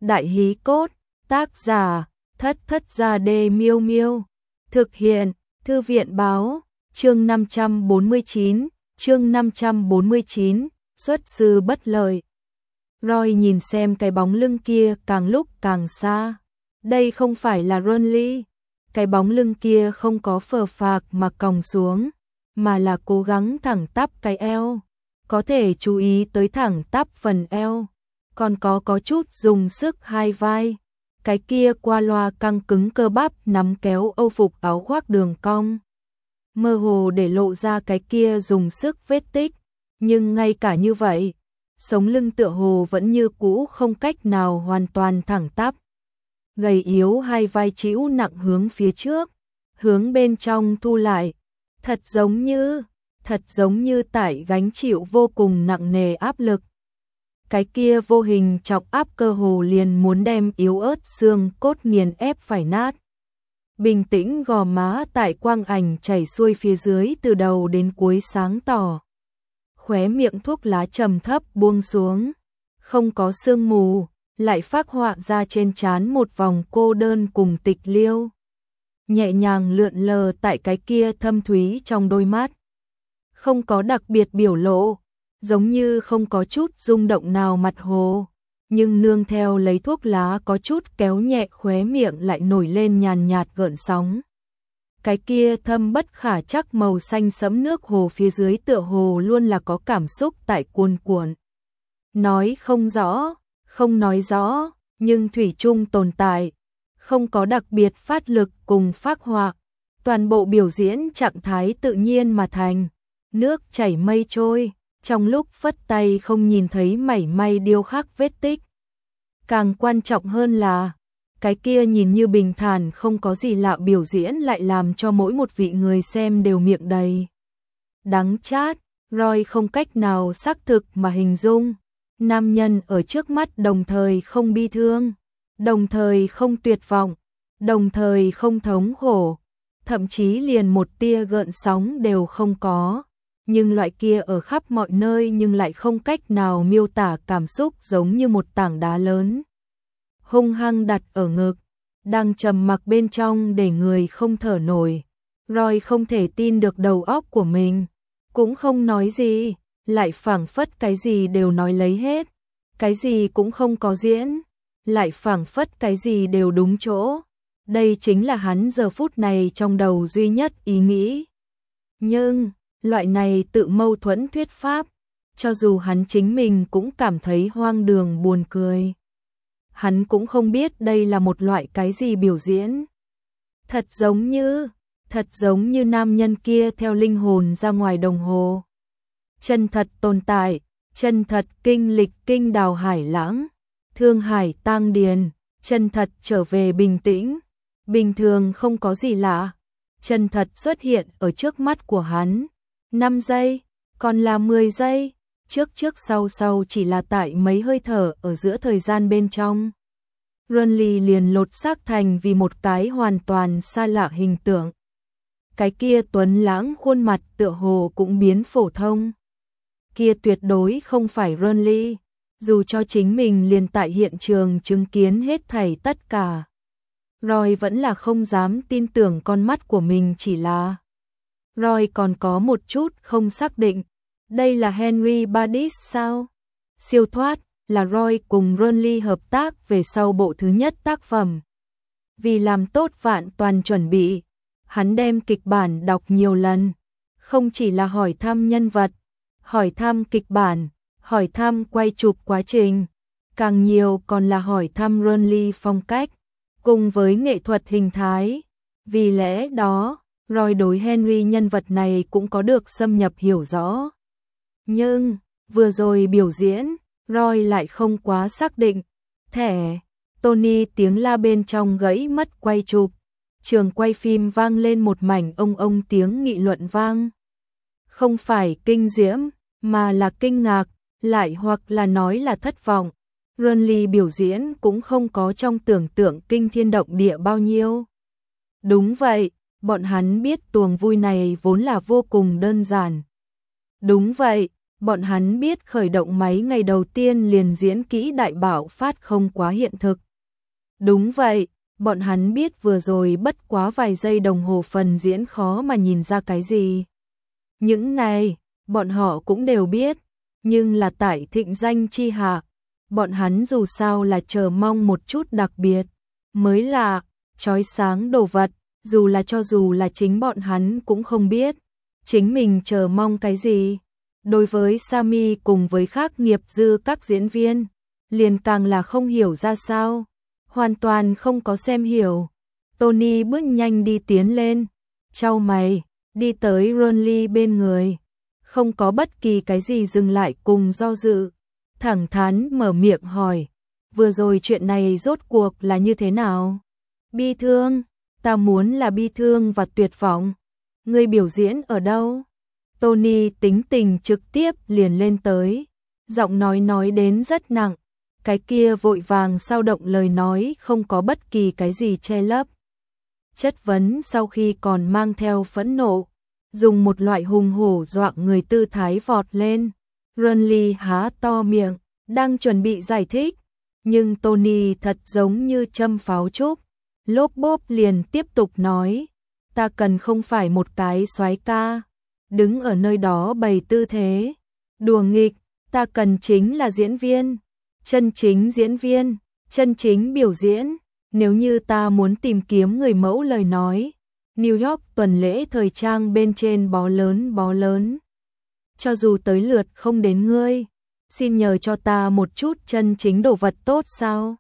Đại hí cốt, tác giả, Thất Thất Gia Đê Miêu Miêu. Thực hiện, Thư viện báo, chương 549, xuất sư bất lợi. Roy nhìn xem cái bóng lưng kia càng lúc càng xa. Đây không phải là Ronly. Cái bóng lưng kia không có phờ phạc mà còng xuống, mà là cố gắng thẳng tắp cái eo. Có thể chú ý tới thẳng tắp phần eo. Còn có chút dùng sức hai vai. Cái kia qua loa căng cứng cơ bắp nắm kéo âu phục áo khoác đường cong. Mơ hồ để lộ ra cái kia dùng sức vết tích. Nhưng ngay cả như vậy, sống lưng tựa hồ vẫn như cũ không cách nào hoàn toàn thẳng tắp. Gầy yếu hai vai chĩu nặng hướng phía trước, hướng bên trong thu lại. Thật giống như tải gánh chịu vô cùng nặng nề áp lực. Cái kia vô hình chọc áp cơ hồ liền muốn đem yếu ớt xương cốt nghiền ép phải nát. Bình tĩnh gò má tại quang ảnh chảy xuôi phía dưới từ đầu đến cuối sáng tỏ. Khóe miệng thuốc lá trầm thấp buông xuống, không có sương mù, lại phác họa ra trên trán một vòng cô đơn cùng tịch liêu. Nhẹ nhàng lượn lờ tại cái kia thâm thúy trong đôi mắt. Không có đặc biệt biểu lộ, giống như không có chút rung động nào mặt hồ, nhưng nương theo lấy thuốc lá có chút kéo nhẹ khóe miệng lại nổi lên nhàn nhạt gợn sóng. Cái kia thâm bất khả chắc màu xanh sẫm nước hồ phía dưới tựa hồ luôn là có cảm xúc tại cuồn cuộn. Nói không rõ, không nói rõ, nhưng thủy chung tồn tại, không có đặc biệt phát lực cùng phác họa, toàn bộ biểu diễn trạng thái tự nhiên mà thành, nước chảy mây trôi, trong lúc phất tay không nhìn thấy mảy may điêu khắc vết tích. Càng quan trọng hơn là, cái kia nhìn như bình thản không có gì lạ biểu diễn lại làm cho mỗi một vị người xem đều miệng đầy đắng chát. Roy không cách nào xác thực mà hình dung. Nam nhân ở trước mắt đồng thời không bi thương, đồng thời không tuyệt vọng, đồng thời không thống khổ, thậm chí liền một tia gợn sóng đều không có. Nhưng loại kia ở khắp mọi nơi nhưng lại không cách nào miêu tả cảm xúc giống như một tảng đá lớn. Hung hăng đặt ở ngực, đang trầm mặc bên trong để người không thở nổi. Roy không thể tin được đầu óc của mình, cũng không nói gì, lại phảng phất cái gì đều nói lấy hết, cái gì cũng không có diễn, lại phảng phất cái gì đều đúng chỗ. Đây chính là hắn giờ phút này trong đầu duy nhất ý nghĩ. Nhưng, loại này tự mâu thuẫn thuyết pháp, cho dù hắn chính mình cũng cảm thấy hoang đường buồn cười. Hắn cũng không biết đây là một loại cái gì biểu diễn. Thật giống như nam nhân kia theo linh hồn ra ngoài đồng hồ. Chân thật tồn tại, chân thật kinh lịch kinh đào hải lãng, thương hải tang điền, chân thật trở về bình tĩnh, bình thường không có gì lạ, chân thật xuất hiện ở trước mắt của hắn. 5 giây, còn là 10 giây, trước sau chỉ là tại mấy hơi thở ở giữa thời gian bên trong. Ronly liền lột xác thành vì một cái hoàn toàn xa lạ hình tượng. Cái kia tuấn lãng khuôn mặt tựa hồ cũng biến phổ thông. Kia tuyệt đối không phải Ronly, dù cho chính mình liền tại hiện trường chứng kiến hết thảy tất cả. Roy vẫn là không dám tin tưởng con mắt của mình chỉ là. Roy còn có một chút không xác định, đây là Henry Badis sao? Siêu thoát là Roy cùng Ronly hợp tác về sau bộ thứ nhất tác phẩm. Vì làm tốt vạn toàn chuẩn bị, hắn đem kịch bản đọc nhiều lần, không chỉ là hỏi thăm nhân vật, hỏi thăm kịch bản, hỏi thăm quay chụp quá trình, càng nhiều còn là hỏi thăm Ronly phong cách, cùng với nghệ thuật hình thái. Vì lẽ đó, Roy đối Henry nhân vật này cũng có được xâm nhập hiểu rõ. Nhưng, vừa rồi biểu diễn, Roy lại không quá xác định. Thẻ, Tony tiếng la bên trong gãy mất quay chụp. Trường quay phim vang lên một mảnh ông tiếng nghị luận vang. Không phải kinh diễm, mà là kinh ngạc, lại hoặc là nói là thất vọng. Ronly biểu diễn cũng không có trong tưởng tượng kinh thiên động địa bao nhiêu. Đúng vậy, bọn hắn biết tuồng vui này vốn là vô cùng đơn giản. Đúng vậy, Bọn hắn biết khởi động máy ngày đầu tiên liền diễn kỹ đại bạo phát không quá hiện thực. Đúng vậy, bọn hắn biết vừa rồi bất quá vài giây đồng hồ phần diễn khó mà nhìn ra cái gì. Những này, bọn họ cũng đều biết, nhưng là tại thịnh danh chi hạ, bọn hắn dù sao là chờ mong một chút đặc biệt, mới là chói sáng đồ vật, dù là chính bọn hắn cũng không biết, chính mình chờ mong cái gì. Đối với Sammy cùng với khác nghiệp dư các diễn viên, liền càng là không hiểu ra sao, hoàn toàn không có xem hiểu. Tony bước nhanh đi tiến lên, chau mày, đi tới Ronly bên người, không có bất kỳ cái gì dừng lại cùng do dự, thẳng thắn mở miệng hỏi, vừa rồi chuyện này rốt cuộc là như thế nào? Bi thương, ta muốn là bi thương và tuyệt vọng. Ngươi biểu diễn ở đâu? Tony tính tình trực tiếp liền lên tới, giọng nói đến rất nặng, cái kia vội vàng sao động lời nói không có bất kỳ cái gì che lấp. Chất vấn sau khi còn mang theo phẫn nộ, dùng một loại hùng hổ dọa người tư thái vọt lên. Ronly há to miệng, đang chuẩn bị giải thích, nhưng Tony thật giống như châm pháo trúc, lốp bốp liền tiếp tục nói, ta cần không phải một cái soái ca, đứng ở nơi đó bày tư thế, đùa nghịch, ta cần chính là diễn viên, chân chính diễn viên, chân chính biểu diễn. Nếu như ta muốn tìm kiếm người mẫu lời nói, New York tuần lễ thời trang bên trên bó lớn. Cho dù tới lượt không đến ngươi, xin nhờ cho ta một chút chân chính đồ vật tốt sao?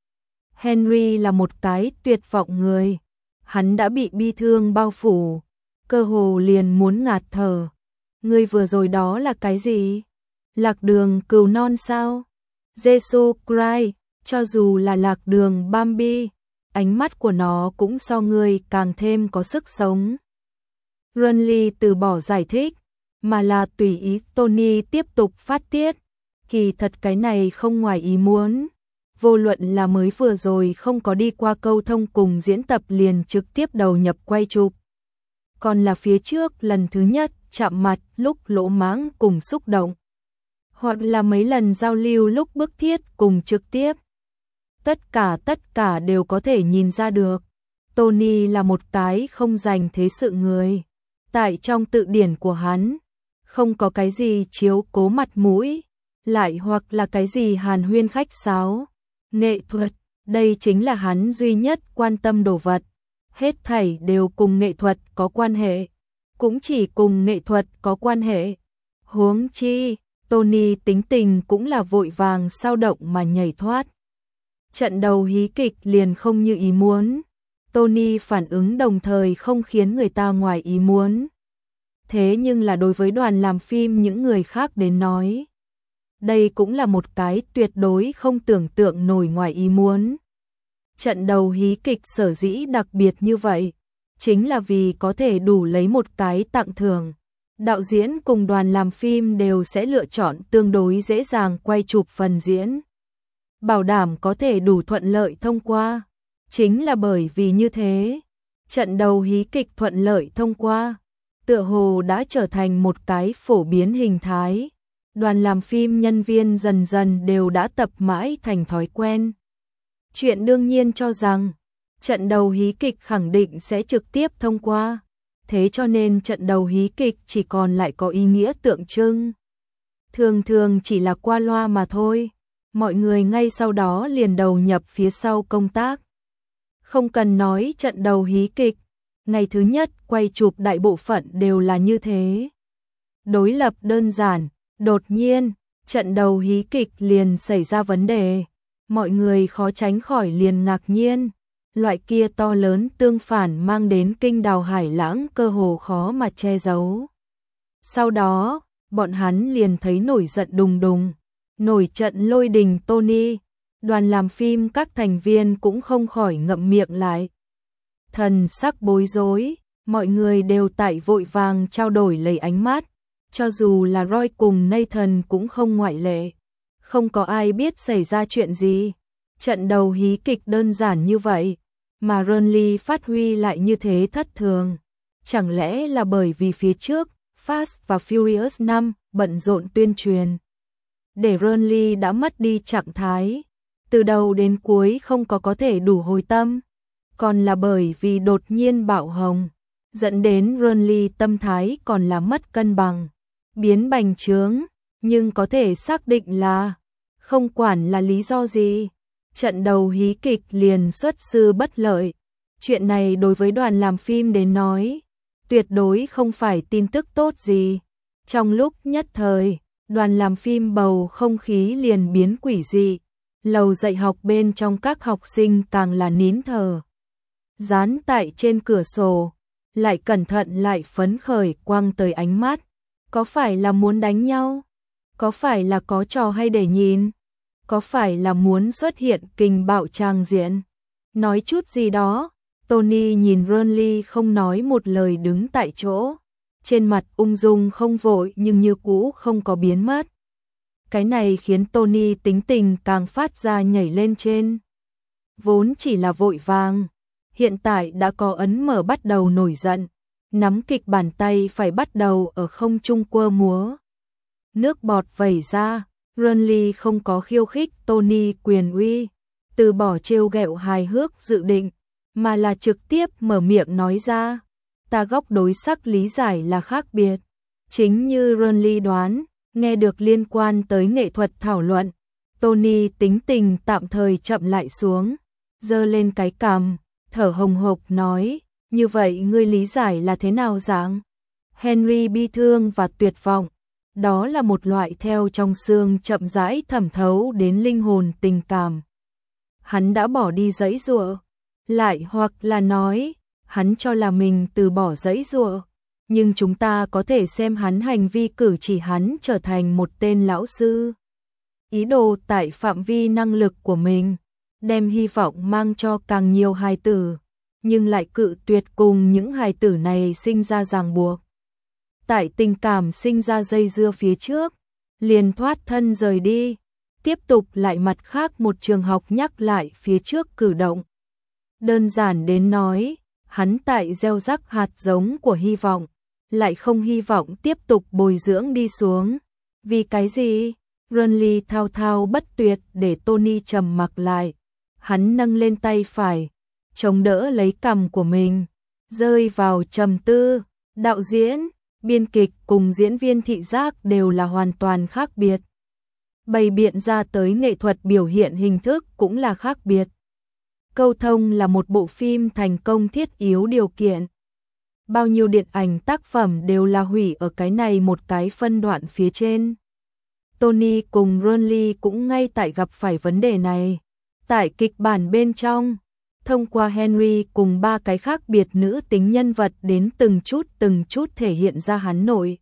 Henry là một cái tuyệt vọng người, hắn đã bị bi thương bao phủ, cơ hồ liền muốn ngạt thở. Ngươi vừa rồi đó là cái gì? Lạc đường cừu non sao? Jesus Christ, cho dù là lạc đường Bambi, ánh mắt của nó cũng so ngươi càng thêm có sức sống. Ronly từ bỏ giải thích, mà là tùy ý Tony tiếp tục phát tiết. Kỳ thật cái này không ngoài ý muốn. Vô luận là mới vừa rồi không có đi qua câu thông cùng diễn tập liền trực tiếp đầu nhập quay chụp. Còn là phía trước lần thứ nhất chạm mặt lúc lỗ mãng cùng xúc động. Hoặc là mấy lần giao lưu lúc bức thiết cùng trực tiếp. Tất cả đều có thể nhìn ra được. Tony là một cái không dành thế sự người. Tại trong tự điển của hắn, không có cái gì chiếu cố mặt mũi, lại hoặc là cái gì hàn huyên khách sáo. Nghệ thuật, đây chính là hắn duy nhất quan tâm đồ vật. Hết thảy đều cùng nghệ thuật có quan hệ. Cũng chỉ cùng nghệ thuật có quan hệ. Huống chi, Tony tính tình cũng là vội vàng sao động mà nhảy thoát. Trận đầu hí kịch liền không như ý muốn. Tony phản ứng đồng thời không khiến người ta ngoài ý muốn. Thế nhưng là đối với đoàn làm phim những người khác đến nói, đây cũng là một cái tuyệt đối không tưởng tượng nổi ngoài ý muốn. Trận đầu hí kịch sở dĩ đặc biệt như vậy, chính là vì có thể đủ lấy một cái tặng thưởng. Đạo diễn cùng đoàn làm phim đều sẽ lựa chọn tương đối dễ dàng quay chụp phần diễn, bảo đảm có thể đủ thuận lợi thông qua. Chính là bởi vì như thế, trận đầu hí kịch thuận lợi thông qua, tựa hồ đã trở thành một cái phổ biến hình thái. Đoàn làm phim nhân viên dần dần đều đã tập mãi thành thói quen. Chuyện đương nhiên cho rằng, trận đầu hí kịch khẳng định sẽ trực tiếp thông qua. Thế cho nên trận đầu hí kịch chỉ còn lại có ý nghĩa tượng trưng. Thường chỉ là qua loa mà thôi. Mọi người ngay sau đó liền đầu nhập phía sau công tác. Không cần nói trận đầu hí kịch, ngày thứ nhất quay chụp đại bộ phận đều là như thế. Đối lập đơn giản, đột nhiên, trận đầu hí kịch liền xảy ra vấn đề. Mọi người khó tránh khỏi liền ngạc nhiên. Loại kia to lớn tương phản mang đến kinh đào hải lãng cơ hồ khó mà che giấu. Sau đó, bọn hắn liền thấy nổi giận đùng đùng. Nổi trận lôi đình Tony, đoàn làm phim các thành viên cũng không khỏi ngậm miệng lại. Thần sắc bối rối, mọi người đều tại vội vàng trao đổi lấy ánh mắt, cho dù là Roy cùng Nathan cũng không ngoại lệ. Không có ai biết xảy ra chuyện gì. Trận đầu hí kịch đơn giản như vậy, mà Ronly phát huy lại như thế thất thường. Chẳng lẽ là bởi vì phía trước, Fast và Furious 5 bận rộn tuyên truyền. Để Renly đã mất đi trạng thái, từ đầu đến cuối không có thể đủ hồi tâm, còn là bởi vì đột nhiên bạo hồng, dẫn đến Renly tâm thái còn là mất cân bằng, biến bành trướng, nhưng có thể xác định là không quản là lý do gì, trận đầu hí kịch liền xuất sư bất lợi. Chuyện này đối với đoàn làm phim đến nói, tuyệt đối không phải tin tức tốt gì. Trong lúc nhất thời, đoàn làm phim bầu không khí liền biến quỷ dị, lầu dạy học bên trong các học sinh càng là nín thở. Dán tại trên cửa sổ, lại cẩn thận lại phấn khởi quăng tới ánh mắt. Có phải là muốn đánh nhau? Có phải là có trò hay để nhìn? Có phải là muốn xuất hiện kình bạo tràng diện? Nói chút gì đó. Tony nhìn Renly không nói một lời đứng tại chỗ, trên mặt ung dung không vội nhưng như cũ không có biến mất. Cái này khiến Tony tính tình càng phát ra nhảy lên trên. Vốn chỉ là vội vàng, hiện tại đã có ấn mở bắt đầu nổi giận, nắm kịch bản tay phải bắt đầu ở không trung quơ múa. Nước bọt vẩy ra, Renly không có khiêu khích Tony quyền uy, từ bỏ trêu ghẹo hài hước dự định, mà là trực tiếp mở miệng nói ra, ta góc đối sắc lý giải là khác biệt. Chính như Renly đoán, nghe được liên quan tới nghệ thuật thảo luận, Tony tính tình tạm thời chậm lại xuống, giơ lên cái cằm, thở hồng hộc nói, như vậy ngươi lý giải là thế nào dạng? Henry bi thương và tuyệt vọng, đó là một loại theo trong xương chậm rãi thẩm thấu đến linh hồn tình cảm. Hắn đã bỏ đi giãy giụa, lại hoặc là nói, hắn cho là mình từ bỏ giãy giụa, nhưng chúng ta có thể xem hắn hành vi cử chỉ hắn trở thành một tên lão sư. Ý đồ tại phạm vi năng lực của mình, đem hy vọng mang cho càng nhiều hài tử, nhưng lại cự tuyệt cùng những hài tử này sinh ra ràng buộc. Tại tình cảm sinh ra dây dưa phía trước, liền thoát thân rời đi, tiếp tục lại mặt khác một trường học nhắc lại phía trước cử động. Đơn giản đến nói, hắn tại gieo rắc hạt giống của hy vọng, lại không hy vọng tiếp tục bồi dưỡng đi xuống. Vì cái gì? Renly thao thao bất tuyệt để Tony trầm mặc lại. Hắn nâng lên tay phải, chống đỡ lấy cằm của mình, rơi vào trầm tư. Đạo diễn, biên kịch cùng diễn viên thị giác đều là hoàn toàn khác biệt. Bày biện ra tới nghệ thuật biểu hiện hình thức cũng là khác biệt. Câu thông là một bộ phim thành công thiết yếu điều kiện. Bao nhiêu điện ảnh tác phẩm đều là hủy ở cái này một cái phân đoạn phía trên. Tony cùng Renly cũng ngay tại gặp phải vấn đề này. Tại kịch bản bên trong, thông qua Henry cùng ba cái khác biệt nữ tính nhân vật đến từng chút thể hiện ra hắn nội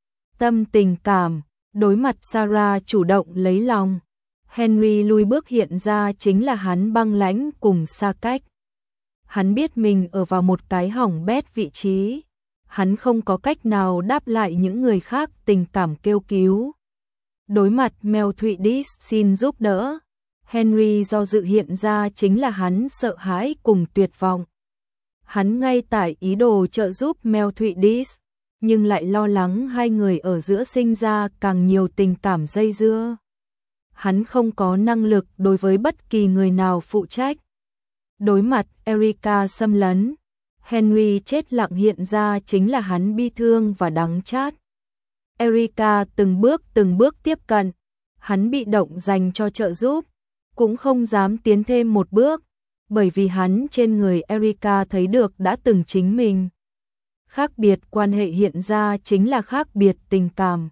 tâm tình cảm, đối mặt Sarah chủ động lấy lòng. Henry lùi bước hiện ra chính là hắn băng lãnh cùng xa cách. Hắn biết mình ở vào một cái hỏng bét vị trí. Hắn không có cách nào đáp lại những người khác tình cảm kêu cứu. Đối mặt Mel Thụy Dis xin giúp đỡ, Henry do dự hiện ra chính là hắn sợ hãi cùng tuyệt vọng. Hắn ngay tại ý đồ trợ giúp Mel Thụy Dis, nhưng lại lo lắng hai người ở giữa sinh ra càng nhiều tình cảm dây dưa. Hắn không có năng lực đối với bất kỳ người nào phụ trách. Đối mặt Erika xâm lấn, Henry chết lặng hiện ra chính là hắn bi thương và đắng chát. Erika từng bước tiếp cận, hắn bị động dành cho trợ giúp, cũng không dám tiến thêm một bước, bởi vì hắn trên người Erika thấy được đã từng chính mình. Khác biệt quan hệ hiện ra chính là khác biệt tình cảm.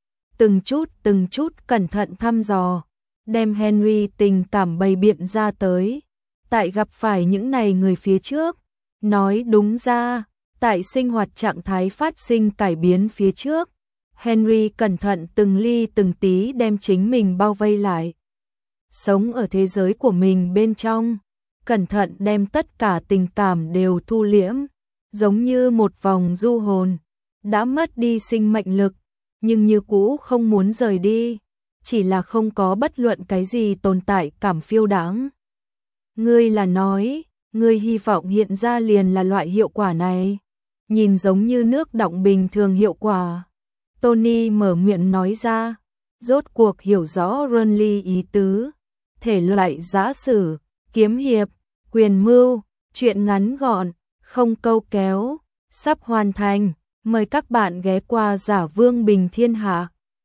Từng chút cẩn thận thăm dò, đem Henry tình cảm bày biện ra tới. Tại gặp phải những này người phía trước, nói đúng ra, tại sinh hoạt trạng thái phát sinh cải biến phía trước, Henry cẩn thận từng ly từng tí đem chính mình bao vây lại. Sống ở thế giới của mình bên trong, cẩn thận đem tất cả tình cảm đều thu liễm, giống như một vòng du hồn, đã mất đi sinh mệnh lực, nhưng như cũ không muốn rời đi, chỉ là không có bất luận cái gì tồn tại cảm phiêu đãng. Ngươi là nói, ngươi hy vọng hiện ra liền là loại hiệu quả này. nhìn giống như nước đọng bình thường hiệu quả. Tony mở miệng nói ra, rốt cuộc hiểu rõ Renly ý tứ, thể loại giã sử, kiếm hiệp, quyền mưu, truyện ngắn gọn, không câu kéo, sắp hoàn thành, mời các bạn ghé qua Giả Vương Bình Thiên Hạ.